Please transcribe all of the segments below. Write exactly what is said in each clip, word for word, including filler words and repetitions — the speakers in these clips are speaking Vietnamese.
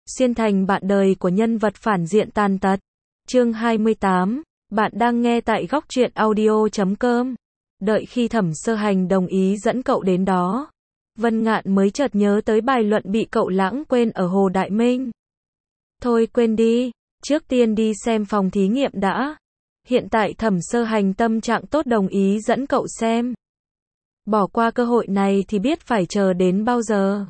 xuyên thành bạn đời của nhân vật phản diện tàn tật. Chương hai mươi tám, bạn đang nghe tại góc truyện audio chấm com. Đợi khi Thẩm Sơ Hành đồng ý dẫn cậu đến đó, Vân Ngạn mới chợt nhớ tới bài luận bị cậu lãng quên ở Hồ Đại Minh. Thôi quên đi, trước tiên đi xem phòng thí nghiệm đã. Hiện tại Thẩm Sơ Hành tâm trạng tốt đồng ý dẫn cậu xem. Bỏ qua cơ hội này thì biết phải chờ đến bao giờ.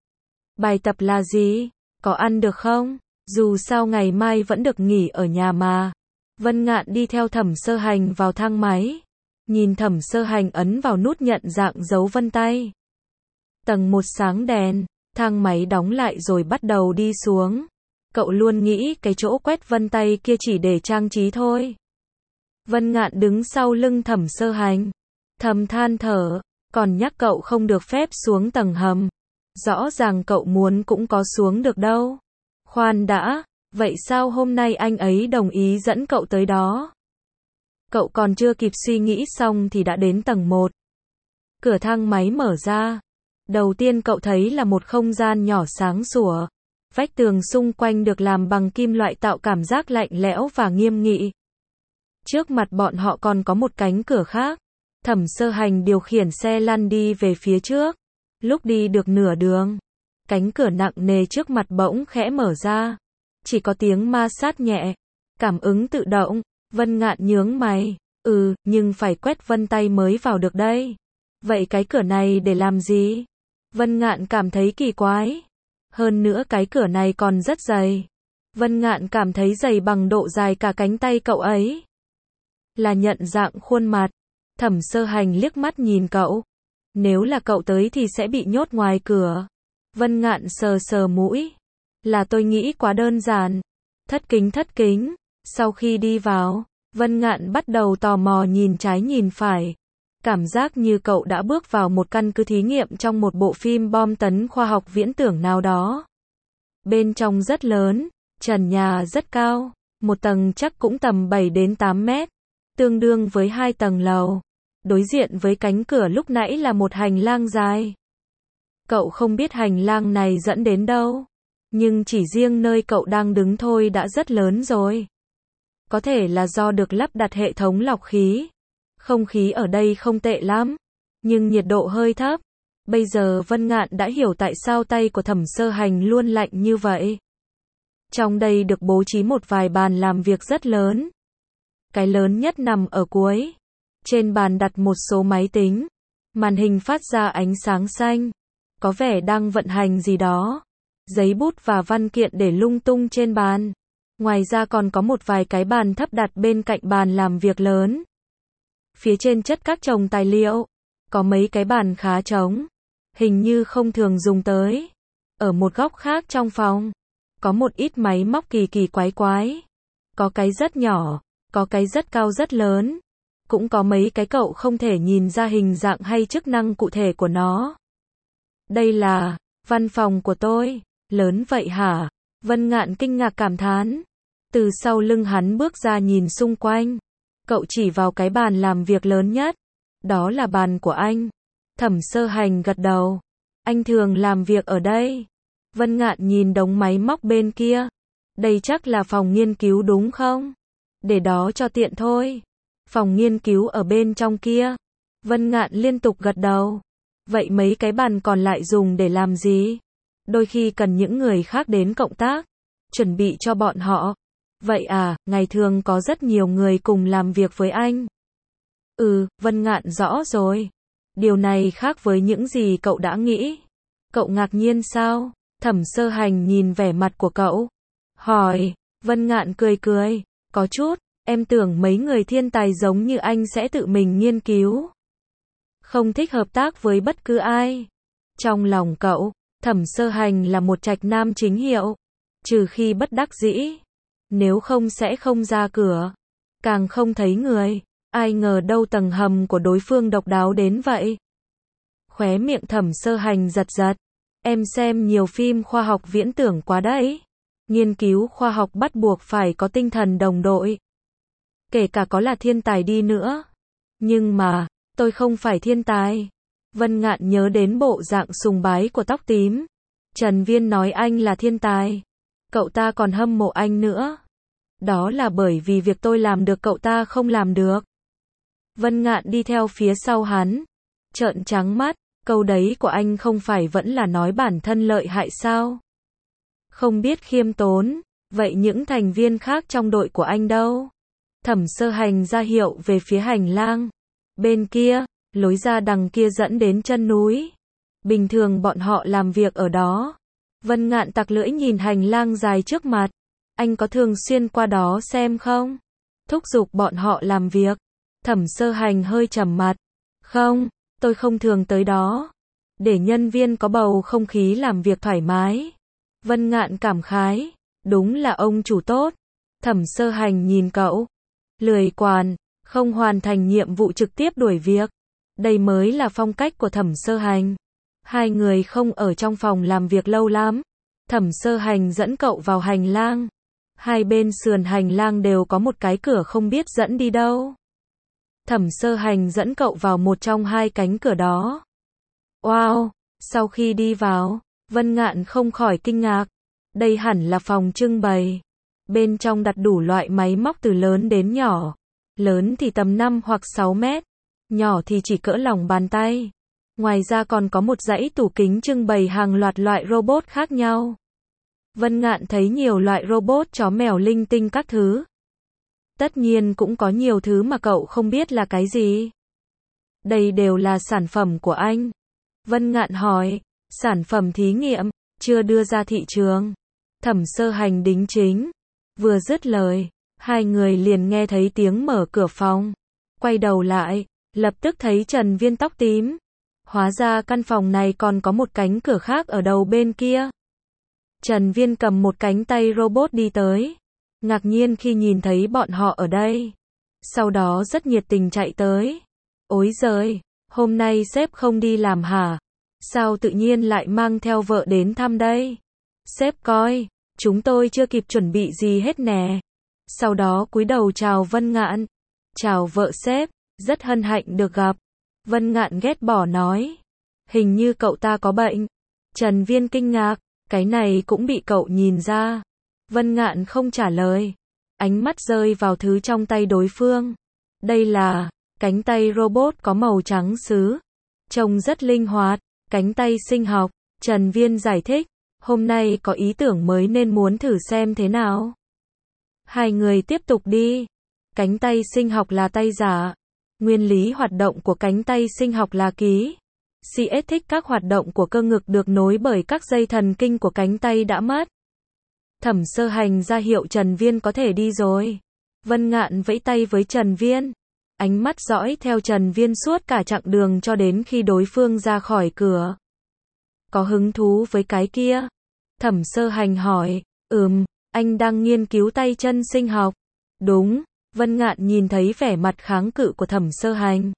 Bài tập là gì? Có ăn được không? Dù sao ngày mai vẫn được nghỉ ở nhà mà. Vân Ngạn đi theo Thẩm Sơ Hành vào thang máy. Nhìn Thẩm Sơ Hành ấn vào nút nhận dạng dấu vân tay. Tầng một sáng đèn, thang máy đóng lại rồi bắt đầu đi xuống. Cậu luôn nghĩ cái chỗ quét vân tay kia chỉ để trang trí thôi. Vân Ngạn đứng sau lưng Thẩm Sơ Hành. Thầm than thở, còn nhắc cậu không được phép xuống tầng hầm. Rõ ràng cậu muốn cũng có xuống được đâu. Khoan đã, vậy sao hôm nay anh ấy đồng ý dẫn cậu tới đó? Cậu còn chưa kịp suy nghĩ xong thì đã đến tầng một. Cửa thang máy mở ra. Đầu tiên cậu thấy là một không gian nhỏ sáng sủa. Vách tường xung quanh được làm bằng kim loại tạo cảm giác lạnh lẽo và nghiêm nghị. Trước mặt bọn họ còn có một cánh cửa khác. Thẩm Sơ Hành điều khiển xe lăn đi về phía trước. Lúc đi được nửa đường, cánh cửa nặng nề trước mặt bỗng khẽ mở ra. Chỉ có tiếng ma sát nhẹ. Cảm ứng tự động. Vân Ngạn nhướng mày. Ừ, nhưng phải quét vân tay mới vào được đây. Vậy cái cửa này để làm gì? Vân Ngạn cảm thấy kỳ quái. Hơn nữa cái cửa này còn rất dày. Vân Ngạn cảm thấy dày bằng độ dài cả cánh tay cậu ấy. Là nhận dạng khuôn mặt. Thẩm Sơ Hành liếc mắt nhìn cậu. Nếu là cậu tới thì sẽ bị nhốt ngoài cửa. Vân Ngạn sờ sờ mũi. Là tôi nghĩ quá đơn giản. Thất kính thất kính. Sau khi đi vào, Vân Ngạn bắt đầu tò mò nhìn trái nhìn phải. Cảm giác như cậu đã bước vào một căn cứ thí nghiệm trong một bộ phim bom tấn khoa học viễn tưởng nào đó. Bên trong rất lớn, trần nhà rất cao, một tầng chắc cũng tầm bảy đến tám mét, tương đương với hai tầng lầu. Đối diện với cánh cửa lúc nãy là một hành lang dài. Cậu không biết hành lang này dẫn đến đâu, nhưng chỉ riêng nơi cậu đang đứng thôi đã rất lớn rồi. Có thể là do được lắp đặt hệ thống lọc khí. Không khí ở đây không tệ lắm, nhưng nhiệt độ hơi thấp. Bây giờ Vân Ngạn đã hiểu tại sao tay của Thẩm Sơ Hành luôn lạnh như vậy. Trong đây được bố trí một vài bàn làm việc rất lớn. Cái lớn nhất nằm ở cuối. Trên bàn đặt một số máy tính. Màn hình phát ra ánh sáng xanh. Có vẻ đang vận hành gì đó. Giấy bút và văn kiện để lung tung trên bàn. Ngoài ra còn có một vài cái bàn thấp đặt bên cạnh bàn làm việc lớn. Phía trên chất các chồng tài liệu. Có mấy cái bàn khá trống. Hình như không thường dùng tới. Ở một góc khác trong phòng, có một ít máy móc kỳ kỳ quái quái. Có cái rất nhỏ, có cái rất cao rất lớn. Cũng có mấy cái cậu không thể nhìn ra hình dạng hay chức năng cụ thể của nó. Đây là văn phòng của tôi. Lớn vậy hả? Vân Ngạn kinh ngạc cảm thán. Từ sau lưng hắn bước ra nhìn xung quanh. Cậu chỉ vào cái bàn làm việc lớn nhất. Đó là bàn của anh. Thẩm Sơ Hành gật đầu. Anh thường làm việc ở đây. Vân Ngạn nhìn đống máy móc bên kia. Đây chắc là phòng nghiên cứu đúng không? Để đó cho tiện thôi. Phòng nghiên cứu ở bên trong kia. Vân Ngạn liên tục gật đầu. Vậy mấy cái bàn còn lại dùng để làm gì? Đôi khi cần những người khác đến cộng tác. Chuẩn bị cho bọn họ. Vậy à, ngày thường có rất nhiều người cùng làm việc với anh. Ừ, Vân Ngạn rõ rồi. Điều này khác với những gì cậu đã nghĩ. Cậu ngạc nhiên sao? Thẩm Sơ Hành nhìn vẻ mặt của cậu. Hỏi, Vân Ngạn cười cười. Có chút, em tưởng mấy người thiên tài giống như anh sẽ tự mình nghiên cứu. Không thích hợp tác với bất cứ ai. Trong lòng cậu, Thẩm Sơ Hành là một trạch nam chính hiệu. Trừ khi bất đắc dĩ. Nếu không sẽ không ra cửa. Càng không thấy người. Ai ngờ đâu tầng hầm của đối phương độc đáo đến vậy. Khóe miệng Thẩm Sơ Hành giật giật. Em xem nhiều phim khoa học viễn tưởng quá đấy. Nghiên cứu khoa học bắt buộc phải có tinh thần đồng đội. Kể cả có là thiên tài đi nữa. Nhưng mà, tôi không phải thiên tài. Vân Ngạn nhớ đến bộ dạng sùng bái của tóc tím. Trần Viên nói anh là thiên tài. Cậu ta còn hâm mộ anh nữa. Đó là bởi vì việc tôi làm được cậu ta không làm được. Vân Ngạn đi theo phía sau hắn, trợn trắng mắt, câu đấy của anh không phải vẫn là nói bản thân lợi hại sao? Không biết khiêm tốn, vậy những thành viên khác trong đội của anh đâu? Thẩm Sơ Hành ra hiệu về phía hành lang. Bên kia, lối ra đằng kia dẫn đến chân núi. Bình thường bọn họ làm việc ở đó. Vân Ngạn tặc lưỡi nhìn hành lang dài trước mặt. Anh có thường xuyên qua đó xem không? Thúc giục bọn họ làm việc. Thẩm Sơ Hành hơi trầm mặt. Không, tôi không thường tới đó. Để nhân viên có bầu không khí làm việc thoải mái. Vân Ngạn cảm khái. Đúng là ông chủ tốt. Thẩm Sơ Hành nhìn cậu. Lười quản, không hoàn thành nhiệm vụ trực tiếp đuổi việc. Đây mới là phong cách của Thẩm Sơ Hành. Hai người không ở trong phòng làm việc lâu lắm. Thẩm Sơ Hành dẫn cậu vào hành lang. Hai bên sườn hành lang đều có một cái cửa không biết dẫn đi đâu. Thẩm Sơ Hành dẫn cậu vào một trong hai cánh cửa đó. Wow, sau khi đi vào, Vân Ngạn không khỏi kinh ngạc. Đây hẳn là phòng trưng bày. Bên trong đặt đủ loại máy móc từ lớn đến nhỏ. Lớn thì tầm năm hoặc sáu mét, nhỏ thì chỉ cỡ lòng bàn tay. Ngoài ra còn có một dãy tủ kính trưng bày hàng loạt loại robot khác nhau. Vân Ngạn thấy nhiều loại robot chó mèo linh tinh các thứ. Tất nhiên cũng có nhiều thứ mà cậu không biết là cái gì. Đây đều là sản phẩm của anh. Vân Ngạn hỏi, sản phẩm thí nghiệm, chưa đưa ra thị trường. Thẩm Sơ Hành đính chính. Vừa dứt lời, hai người liền nghe thấy tiếng mở cửa phòng. Quay đầu lại, lập tức thấy Trần Viên tóc tím. Hóa ra căn phòng này còn có một cánh cửa khác ở đầu bên kia. Trần Viên cầm một cánh tay robot đi tới. Ngạc nhiên khi nhìn thấy bọn họ ở đây. Sau đó rất nhiệt tình chạy tới. Ối giời, hôm nay sếp không đi làm hả? Sao tự nhiên lại mang theo vợ đến thăm đây? Sếp coi, chúng tôi chưa kịp chuẩn bị gì hết nè. Sau đó cúi đầu chào Vân Ngạn. Chào vợ sếp, rất hân hạnh được gặp. Vân Ngạn ghét bỏ nói. Hình như cậu ta có bệnh. Trần Viên kinh ngạc, cái này cũng bị cậu nhìn ra. Vân Ngạn không trả lời. Ánh mắt rơi vào thứ trong tay đối phương. Đây là cánh tay robot có màu trắng sứ. Trông rất linh hoạt, cánh tay sinh học. Trần Viên giải thích. Hôm nay có ý tưởng mới nên muốn thử xem thế nào. Hai người tiếp tục đi. Cánh tay sinh học là tay giả. Nguyên lý hoạt động của cánh tay sinh học là ký. xê ét thích các hoạt động của cơ ngực được nối bởi các dây thần kinh của cánh tay đã mất. Thẩm Sơ Hành ra hiệu Trần Viên có thể đi rồi. Vân Ngạn vẫy tay với Trần Viên. Ánh mắt dõi theo Trần Viên suốt cả chặng đường cho đến khi đối phương ra khỏi cửa. Có hứng thú với cái kia? Thẩm Sơ Hành hỏi. Ừm, anh đang nghiên cứu tay chân sinh học. Đúng, Vân Ngạn nhìn thấy vẻ mặt kháng cự của Thẩm Sơ Hành.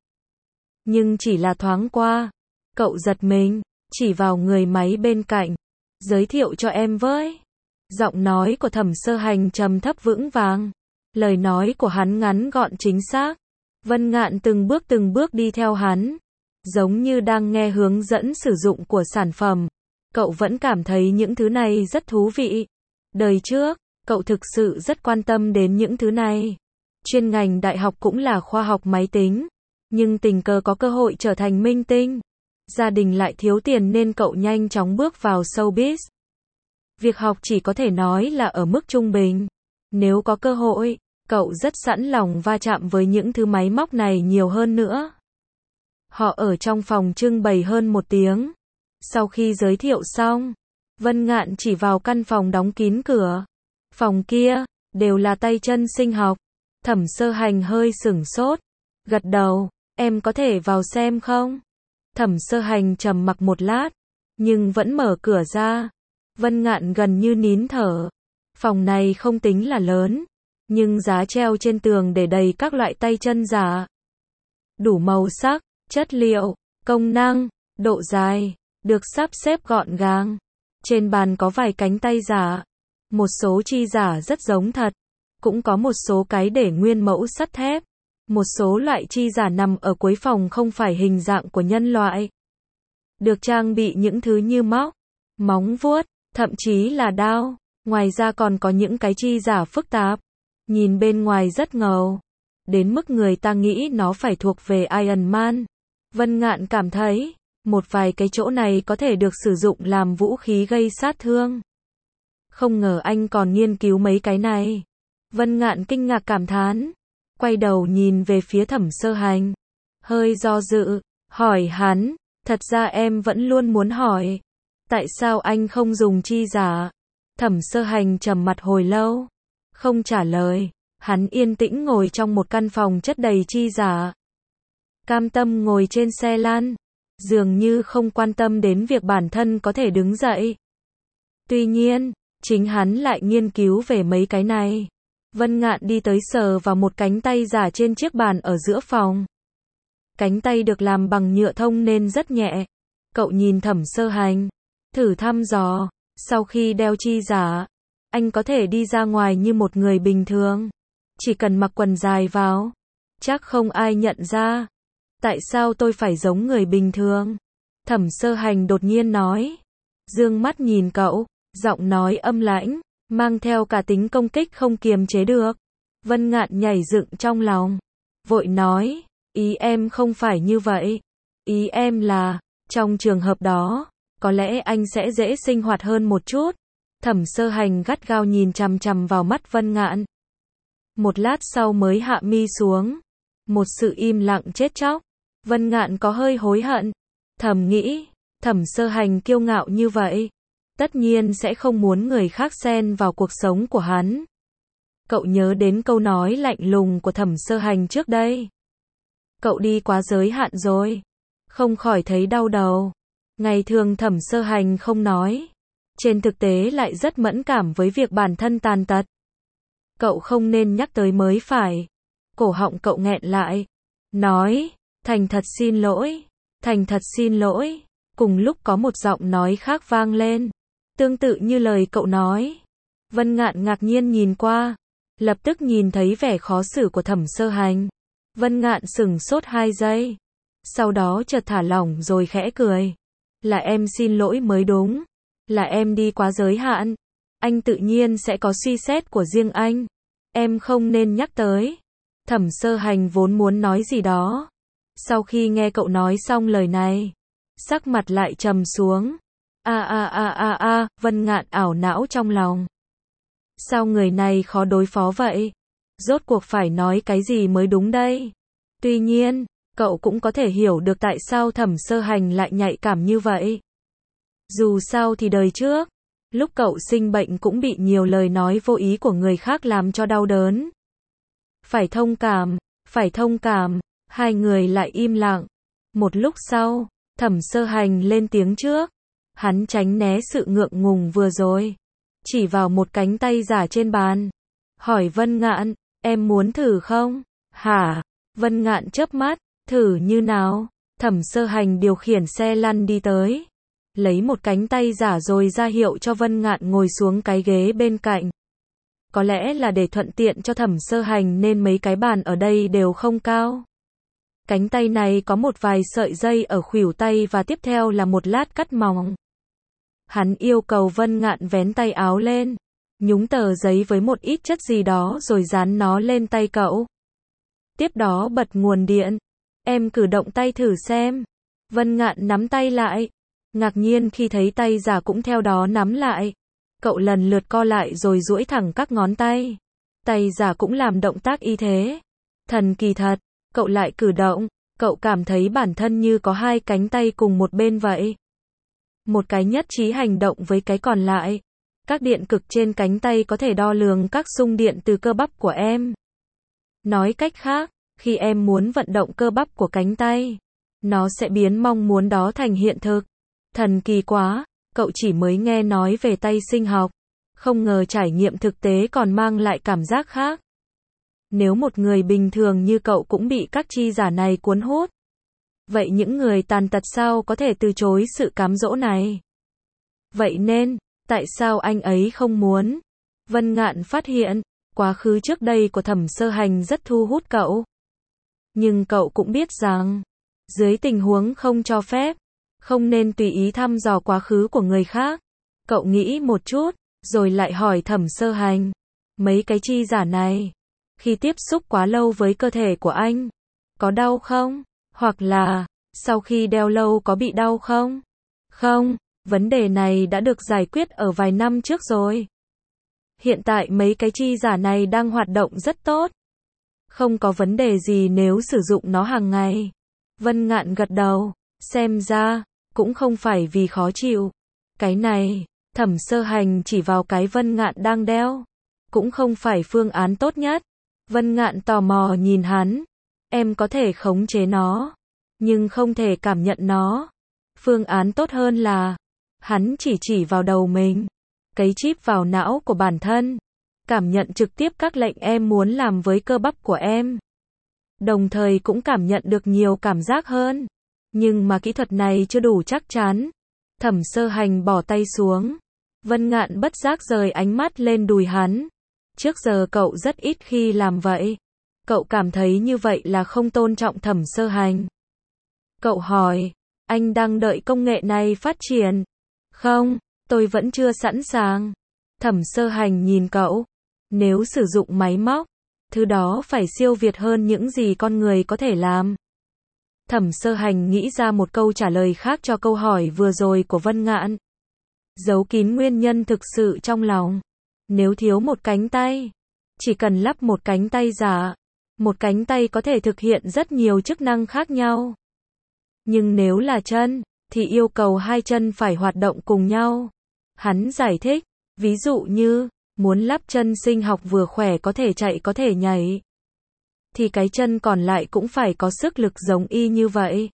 Nhưng chỉ là thoáng qua. Cậu giật mình, chỉ vào người máy bên cạnh. Giới thiệu cho em với. Giọng nói của Thẩm Sơ Hành trầm thấp vững vàng. Lời nói của hắn ngắn gọn chính xác. Vân Ngạn từng bước từng bước đi theo hắn. Giống như đang nghe hướng dẫn sử dụng của sản phẩm. Cậu vẫn cảm thấy những thứ này rất thú vị. Đời trước, cậu thực sự rất quan tâm đến những thứ này. Chuyên ngành đại học cũng là khoa học máy tính. Nhưng tình cờ có cơ hội trở thành minh tinh. Gia đình lại thiếu tiền nên cậu nhanh chóng bước vào showbiz. Việc học chỉ có thể nói là ở mức trung bình. Nếu có cơ hội, cậu rất sẵn lòng va chạm với những thứ máy móc này nhiều hơn nữa. Họ ở trong phòng trưng bày hơn một tiếng. Sau khi giới thiệu xong, Vân Ngạn chỉ vào căn phòng đóng kín cửa. Phòng kia, đều là tay chân sinh học. Thẩm Sơ Hành hơi sửng sốt. Gật đầu, em có thể vào xem không? Thẩm Sơ Hành trầm mặc một lát, nhưng vẫn mở cửa ra. Vân Ngạn gần như nín thở. Phòng này không tính là lớn, nhưng giá treo trên tường để đầy các loại tay chân giả. Đủ màu sắc, chất liệu, công năng, độ dài, được sắp xếp gọn gàng. Trên bàn có vài cánh tay giả. Một số chi giả rất giống thật. Cũng có một số cái để nguyên mẫu sắt thép. Một số loại chi giả nằm ở cuối phòng không phải hình dạng của nhân loại. Được trang bị những thứ như móc, móng vuốt, thậm chí là đao. Ngoài ra còn có những cái chi giả phức tạp. Nhìn bên ngoài rất ngầu. Đến mức người ta nghĩ nó phải thuộc về Iron Man. Vân Ngạn cảm thấy, một vài cái chỗ này có thể được sử dụng làm vũ khí gây sát thương. Không ngờ anh còn nghiên cứu mấy cái này. Vân Ngạn kinh ngạc cảm thán. Quay đầu nhìn về phía Thẩm Sơ Hành. Hơi do dự, hỏi hắn, thật ra em vẫn luôn muốn hỏi. Tại sao anh không dùng chi giả? Thẩm Sơ Hành trầm mặt hồi lâu. Không trả lời. Hắn yên tĩnh ngồi trong một căn phòng chất đầy chi giả. Cam tâm ngồi trên xe lăn. Dường như không quan tâm đến việc bản thân có thể đứng dậy. Tuy nhiên, chính hắn lại nghiên cứu về mấy cái này. Vân Ngạn đi tới sờ vào một cánh tay giả trên chiếc bàn ở giữa phòng. Cánh tay được làm bằng nhựa thông nên rất nhẹ. Cậu nhìn Thẩm Sơ Hành. Thử thăm dò. Sau khi đeo chi giả, anh có thể đi ra ngoài như một người bình thường. Chỉ cần mặc quần dài vào. Chắc không ai nhận ra. Tại sao tôi phải giống người bình thường? Thẩm Sơ Hành đột nhiên nói. Dương mắt nhìn cậu. Giọng nói âm lãnh. Mang theo cả tính công kích không kiềm chế được. Vân Ngạn nhảy dựng trong lòng. Vội nói. Ý em không phải như vậy. Ý em là, trong trường hợp đó, có lẽ anh sẽ dễ sinh hoạt hơn một chút. Thẩm Sơ Hành gắt gao nhìn chằm chằm vào mắt Vân Ngạn. Một lát sau mới hạ mi xuống. Một sự im lặng chết chóc. Vân Ngạn có hơi hối hận. Thầm nghĩ, Thẩm Sơ Hành kiêu ngạo như vậy. Tất nhiên sẽ không muốn người khác xen vào cuộc sống của hắn. Cậu nhớ đến câu nói lạnh lùng của Thẩm Sơ Hành trước đây. Cậu đi quá giới hạn rồi. Không khỏi thấy đau đầu. Ngày thường Thẩm Sơ Hành không nói. Trên thực tế lại rất mẫn cảm với việc bản thân tàn tật. Cậu không nên nhắc tới mới phải. Cổ họng cậu nghẹn lại. Nói, thành thật xin lỗi. Thành thật xin lỗi. Cùng lúc có một giọng nói khác vang lên. Tương tự như lời cậu nói. Vân Ngạn ngạc nhiên nhìn qua. Lập tức nhìn thấy vẻ khó xử của Thẩm Sơ Hành. Vân Ngạn sững sốt hai giây. Sau đó chợt thả lỏng rồi khẽ cười. Là em xin lỗi mới đúng. Là em đi quá giới hạn. Anh tự nhiên sẽ có suy xét của riêng anh. Em không nên nhắc tới. Thẩm Sơ Hành vốn muốn nói gì đó. Sau khi nghe cậu nói xong lời này, sắc mặt lại trầm xuống. A a a a a, Vân Ngạn ảo não trong lòng. Sao người này khó đối phó vậy? Rốt cuộc phải nói cái gì mới đúng đây? Tuy nhiên, cậu cũng có thể hiểu được tại sao Thẩm Sơ Hành lại nhạy cảm như vậy. Dù sao thì đời trước, lúc cậu sinh bệnh cũng bị nhiều lời nói vô ý của người khác làm cho đau đớn. Phải thông cảm, phải thông cảm, hai người lại im lặng. Một lúc sau, Thẩm Sơ Hành lên tiếng trước. Hắn tránh né sự ngượng ngùng vừa rồi. Chỉ vào một cánh tay giả trên bàn. Hỏi Vân Ngạn, em muốn thử không? Hả? Vân Ngạn chớp mắt, thử như nào? Thẩm Sơ Hành điều khiển xe lăn đi tới. Lấy một cánh tay giả rồi ra hiệu cho Vân Ngạn ngồi xuống cái ghế bên cạnh. Có lẽ là để thuận tiện cho Thẩm Sơ Hành nên mấy cái bàn ở đây đều không cao. Cánh tay này có một vài sợi dây ở khuỷu tay và tiếp theo là một lát cắt mỏng. Hắn yêu cầu Vân Ngạn vén tay áo lên, nhúng tờ giấy với một ít chất gì đó rồi dán nó lên tay cậu. Tiếp đó bật nguồn điện. Em cử động tay thử xem. Vân Ngạn nắm tay lại. Ngạc nhiên khi thấy tay giả cũng theo đó nắm lại. Cậu lần lượt co lại rồi duỗi thẳng các ngón tay. Tay giả cũng làm động tác y thế. Thần kỳ thật. Cậu lại cử động. Cậu cảm thấy bản thân như có hai cánh tay cùng một bên vậy. Một cái nhất trí hành động với cái còn lại. Các điện cực trên cánh tay có thể đo lường các xung điện từ cơ bắp của em. Nói cách khác, khi em muốn vận động cơ bắp của cánh tay, nó sẽ biến mong muốn đó thành hiện thực. Thần kỳ quá, cậu chỉ mới nghe nói về tay sinh học. Không ngờ trải nghiệm thực tế còn mang lại cảm giác khác. Nếu một người bình thường như cậu cũng bị các chi giả này cuốn hút, vậy những người tàn tật sao có thể từ chối sự cám dỗ này? Vậy nên, tại sao anh ấy không muốn? Vân Ngạn phát hiện, quá khứ trước đây của Thẩm Sơ Hành rất thu hút cậu. Nhưng cậu cũng biết rằng, dưới tình huống không cho phép, không nên tùy ý thăm dò quá khứ của người khác. Cậu nghĩ một chút, rồi lại hỏi Thẩm Sơ Hành. Mấy cái chi giả này, khi tiếp xúc quá lâu với cơ thể của anh, có đau không? Hoặc là, sau khi đeo lâu có bị đau không? Không, vấn đề này đã được giải quyết ở vài năm trước rồi. Hiện tại mấy cái chi giả này đang hoạt động rất tốt. Không có vấn đề gì nếu sử dụng nó hàng ngày. Vân Ngạn gật đầu, xem ra, cũng không phải vì khó chịu. Cái này, Thẩm Sơ Hành chỉ vào cái Vân Ngạn đang đeo. Cũng không phải phương án tốt nhất. Vân Ngạn tò mò nhìn hắn. Em có thể khống chế nó, nhưng không thể cảm nhận nó. Phương án tốt hơn là, hắn chỉ chỉ vào đầu mình, cấy chip vào não của bản thân, cảm nhận trực tiếp các lệnh em muốn làm với cơ bắp của em. Đồng thời cũng cảm nhận được nhiều cảm giác hơn. Nhưng mà kỹ thuật này chưa đủ chắc chắn. Thẩm Sơ Hành bỏ tay xuống. Vân Ngạn bất giác rời ánh mắt lên đùi hắn. Trước giờ cậu rất ít khi làm vậy. Cậu cảm thấy như vậy là không tôn trọng Thẩm Sơ Hành. Cậu hỏi, anh đang đợi công nghệ này phát triển? Không, tôi vẫn chưa sẵn sàng. Thẩm Sơ Hành nhìn cậu. Nếu sử dụng máy móc, thứ đó phải siêu việt hơn những gì con người có thể làm. Thẩm Sơ Hành nghĩ ra một câu trả lời khác cho câu hỏi vừa rồi của Vân Ngạn. Giấu kín nguyên nhân thực sự trong lòng. Nếu thiếu một cánh tay, chỉ cần lắp một cánh tay giả, một cánh tay có thể thực hiện rất nhiều chức năng khác nhau. Nhưng nếu là chân, thì yêu cầu hai chân phải hoạt động cùng nhau. Hắn giải thích, ví dụ như, muốn lắp chân sinh học vừa khỏe có thể chạy có thể nhảy, thì cái chân còn lại cũng phải có sức lực giống y như vậy.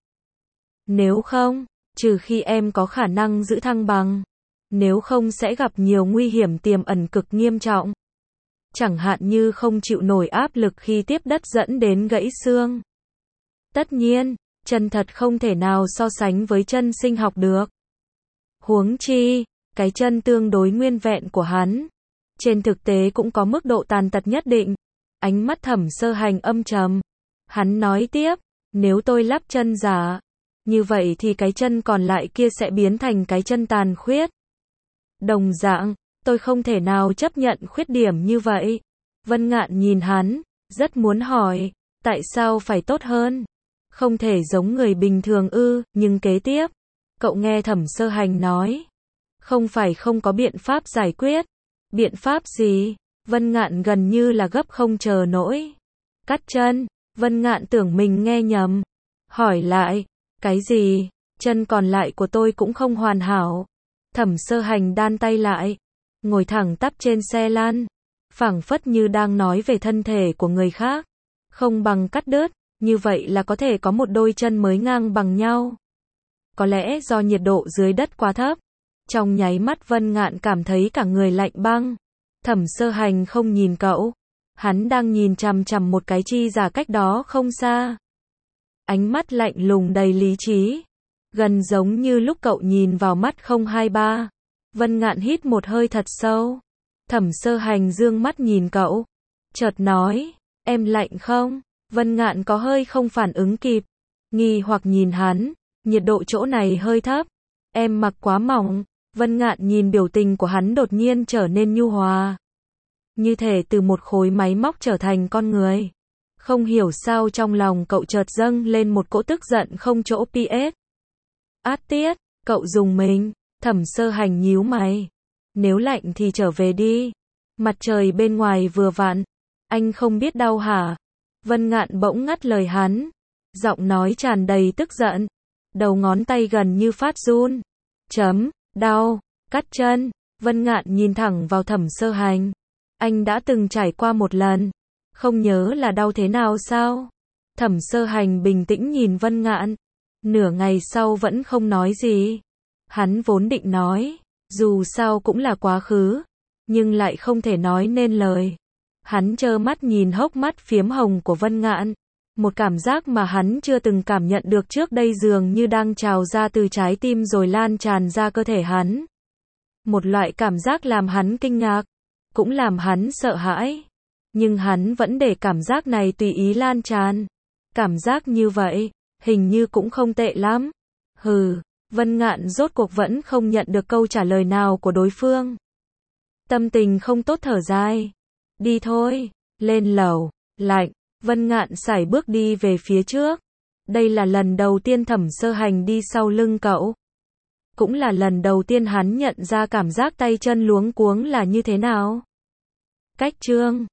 Nếu không, trừ khi em có khả năng giữ thăng bằng, nếu không sẽ gặp nhiều nguy hiểm tiềm ẩn cực nghiêm trọng. Chẳng hạn như không chịu nổi áp lực khi tiếp đất dẫn đến gãy xương. Tất nhiên, chân thật không thể nào so sánh với chân sinh học được. Huống chi, cái chân tương đối nguyên vẹn của hắn, trên thực tế cũng có mức độ tàn tật nhất định. Ánh mắt Thẩm Sơ Hành âm trầm. Hắn nói tiếp, nếu tôi lắp chân giả, như vậy thì cái chân còn lại kia sẽ biến thành cái chân tàn khuyết. Đồng dạng, tôi không thể nào chấp nhận khuyết điểm như vậy. Vân Ngạn nhìn hắn, rất muốn hỏi, tại sao phải tốt hơn? Không thể giống người bình thường ư? Nhưng kế tiếp, cậu nghe Thẩm Sơ Hành nói, không phải không có biện pháp giải quyết. Biện pháp gì? Vân Ngạn gần như là gấp không chờ nổi. Cắt chân. Vân Ngạn tưởng mình nghe nhầm. Hỏi lại, cái gì? Chân còn lại của tôi cũng không hoàn hảo. Thẩm Sơ Hành đan tay lại, ngồi thẳng tắp trên xe lăn, phảng phất như đang nói về thân thể của người khác. Không bằng cắt đứt, như vậy là có thể có một đôi chân mới ngang bằng nhau. Có lẽ do nhiệt độ dưới đất quá thấp. Trong nháy mắt Vân Ngạn cảm thấy cả người lạnh băng. Thẩm Sơ Hành không nhìn cậu. Hắn đang nhìn chằm chằm một cái chi giả cách đó không xa. Ánh mắt lạnh lùng đầy lý trí. Gần giống như lúc cậu nhìn vào mắt không hai ba. Vân Ngạn hít một hơi thật sâu. Thẩm Sơ Hành dương mắt nhìn cậu. Chợt nói, em lạnh không? Vân Ngạn có hơi không phản ứng kịp. Nghi hoặc nhìn hắn, nhiệt độ chỗ này hơi thấp. Em mặc quá mỏng. Vân Ngạn nhìn biểu tình của hắn đột nhiên trở nên nhu hòa. Như thể từ một khối máy móc trở thành con người. Không hiểu sao trong lòng cậu chợt dâng lên một cỗ tức giận không chỗ pi ết. Át tiết, cậu dùng mình. Thẩm Sơ Hành nhíu mày. Nếu lạnh thì trở về đi. Mặt trời bên ngoài vừa vặn. Anh không biết đau hả? Vân Ngạn bỗng ngắt lời hắn. Giọng nói tràn đầy tức giận. Đầu ngón tay gần như phát run. Chấm, đau, cắt chân. Vân Ngạn nhìn thẳng vào Thẩm Sơ Hành. Anh đã từng trải qua một lần. Không nhớ là đau thế nào sao? Thẩm Sơ Hành bình tĩnh nhìn Vân Ngạn. Nửa ngày sau vẫn không nói gì. Hắn vốn định nói, dù sao cũng là quá khứ, nhưng lại không thể nói nên lời. Hắn trơ mắt nhìn hốc mắt phiếm hồng của Vân Ngạn. Một cảm giác mà hắn chưa từng cảm nhận được trước đây dường như đang trào ra từ trái tim rồi lan tràn ra cơ thể hắn. Một loại cảm giác làm hắn kinh ngạc, cũng làm hắn sợ hãi. Nhưng hắn vẫn để cảm giác này tùy ý lan tràn. Cảm giác như vậy, hình như cũng không tệ lắm. Hừ, Vân Ngạn rốt cuộc vẫn không nhận được câu trả lời nào của đối phương. Tâm tình không tốt thở dài. Đi thôi. Lên lầu. Lạnh. Vân Ngạn sải bước đi về phía trước. Đây là lần đầu tiên Thẩm Sơ Hành đi sau lưng cậu. Cũng là lần đầu tiên hắn nhận ra cảm giác tay chân luống cuống là như thế nào. Cách chương